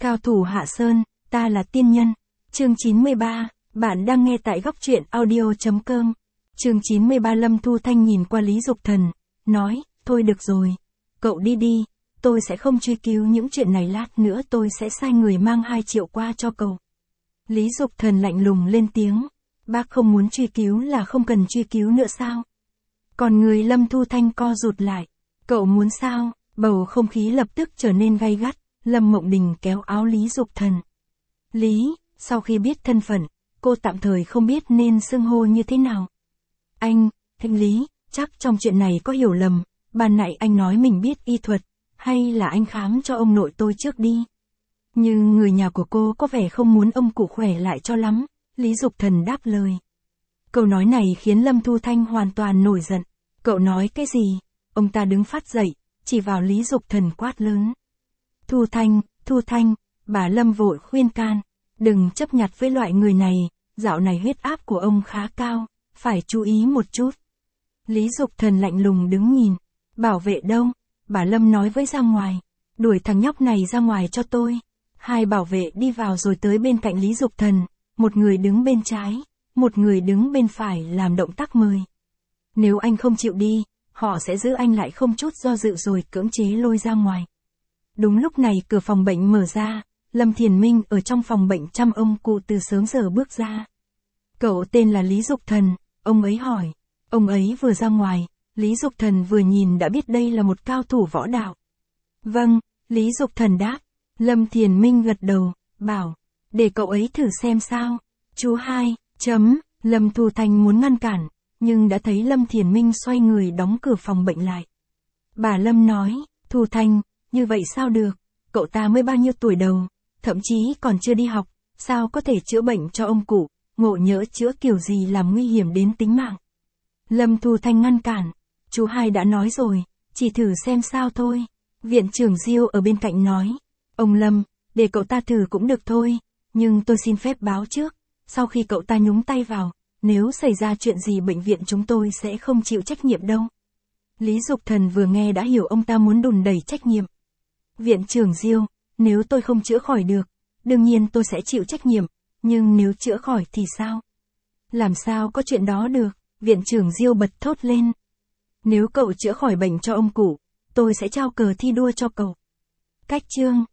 Cao thủ Hạ Sơn, ta là tiên nhân. Chương 93, bạn đang nghe tại góc truyện audio.com. Chương 93. Lâm Thu Thanh nhìn qua Lý Dục Thần, nói, thôi được rồi, cậu đi đi, tôi sẽ không truy cứu những chuyện này, lát nữa tôi sẽ sai người mang 2 triệu qua cho cậu. Lý Dục Thần lạnh lùng lên tiếng, bác không muốn truy cứu là không cần truy cứu nữa sao? Còn người Lâm Thu Thanh co rụt lại, cậu muốn sao? Bầu không khí lập tức trở nên gay gắt, Lâm Mộng Đình kéo áo Lý Dục Thần. Lý, sau khi biết thân phận, cô tạm thời không biết nên xưng hô như thế nào. Thanh Lý, chắc trong chuyện này có hiểu lầm, ban nãy anh nói mình biết y thuật, hay là anh khám cho ông nội tôi trước đi. Nhưng người nhà của cô có vẻ không muốn ông cụ khỏe lại cho lắm, Lý Dục Thần đáp lời. Câu nói này khiến Lâm Thu Thanh hoàn toàn nổi giận. Cậu nói cái gì? Ông ta đứng phát dậy, chỉ vào Lý Dục Thần quát lớn. Thu Thanh, bà Lâm vội khuyên can, đừng chấp nhặt với loại người này, dạo này huyết áp của ông khá cao, phải chú ý một chút. Lý Dục Thần lạnh lùng đứng nhìn, bảo vệ đâu? Bà Lâm nói với ra ngoài, đuổi thằng nhóc này ra ngoài cho tôi. 2 bảo vệ đi vào rồi tới bên cạnh Lý Dục Thần, một người đứng bên trái, một người đứng bên phải làm động tác mời. Nếu anh không chịu đi, họ sẽ giữ anh lại không chút do dự rồi cưỡng chế lôi ra ngoài. Đúng lúc này cửa phòng bệnh mở ra, Lâm Thiền Minh ở trong phòng bệnh chăm ông cụ từ sớm giờ bước ra. Cậu tên là Lý Dục Thần, ông ấy hỏi. Ông ấy vừa ra ngoài, Lý Dục Thần vừa nhìn đã biết đây là một cao thủ võ đạo. Vâng, Lý Dục Thần đáp. Lâm Thiền Minh gật đầu, bảo, để cậu ấy thử xem sao. Chú 2, Lâm Thu Thanh muốn ngăn cản, nhưng đã thấy Lâm Thiền Minh xoay người đóng cửa phòng bệnh lại. Bà Lâm nói, Thu Thanh, như vậy sao được, cậu ta mới bao nhiêu tuổi đầu, thậm chí còn chưa đi học, sao có thể chữa bệnh cho ông cụ, ngộ nhỡ chữa kiểu gì làm nguy hiểm đến tính mạng. Lâm Thu Thanh ngăn cản, chú 2 đã nói rồi, chỉ thử xem sao thôi. Viện trưởng Diêu ở bên cạnh nói, ông Lâm, để cậu ta thử cũng được thôi, nhưng tôi xin phép báo trước, sau khi cậu ta nhúng tay vào, nếu xảy ra chuyện gì bệnh viện chúng tôi sẽ không chịu trách nhiệm đâu. Lý Dục Thần vừa nghe đã hiểu ông ta muốn đùn đẩy trách nhiệm. Viện trưởng Diêu, nếu tôi không chữa khỏi được, đương nhiên tôi sẽ chịu trách nhiệm, nhưng nếu chữa khỏi thì sao? Làm sao có chuyện đó được, viện trưởng Diêu bật thốt lên. Nếu cậu chữa khỏi bệnh cho ông cụ, tôi sẽ trao cờ thi đua cho cậu. Cách chương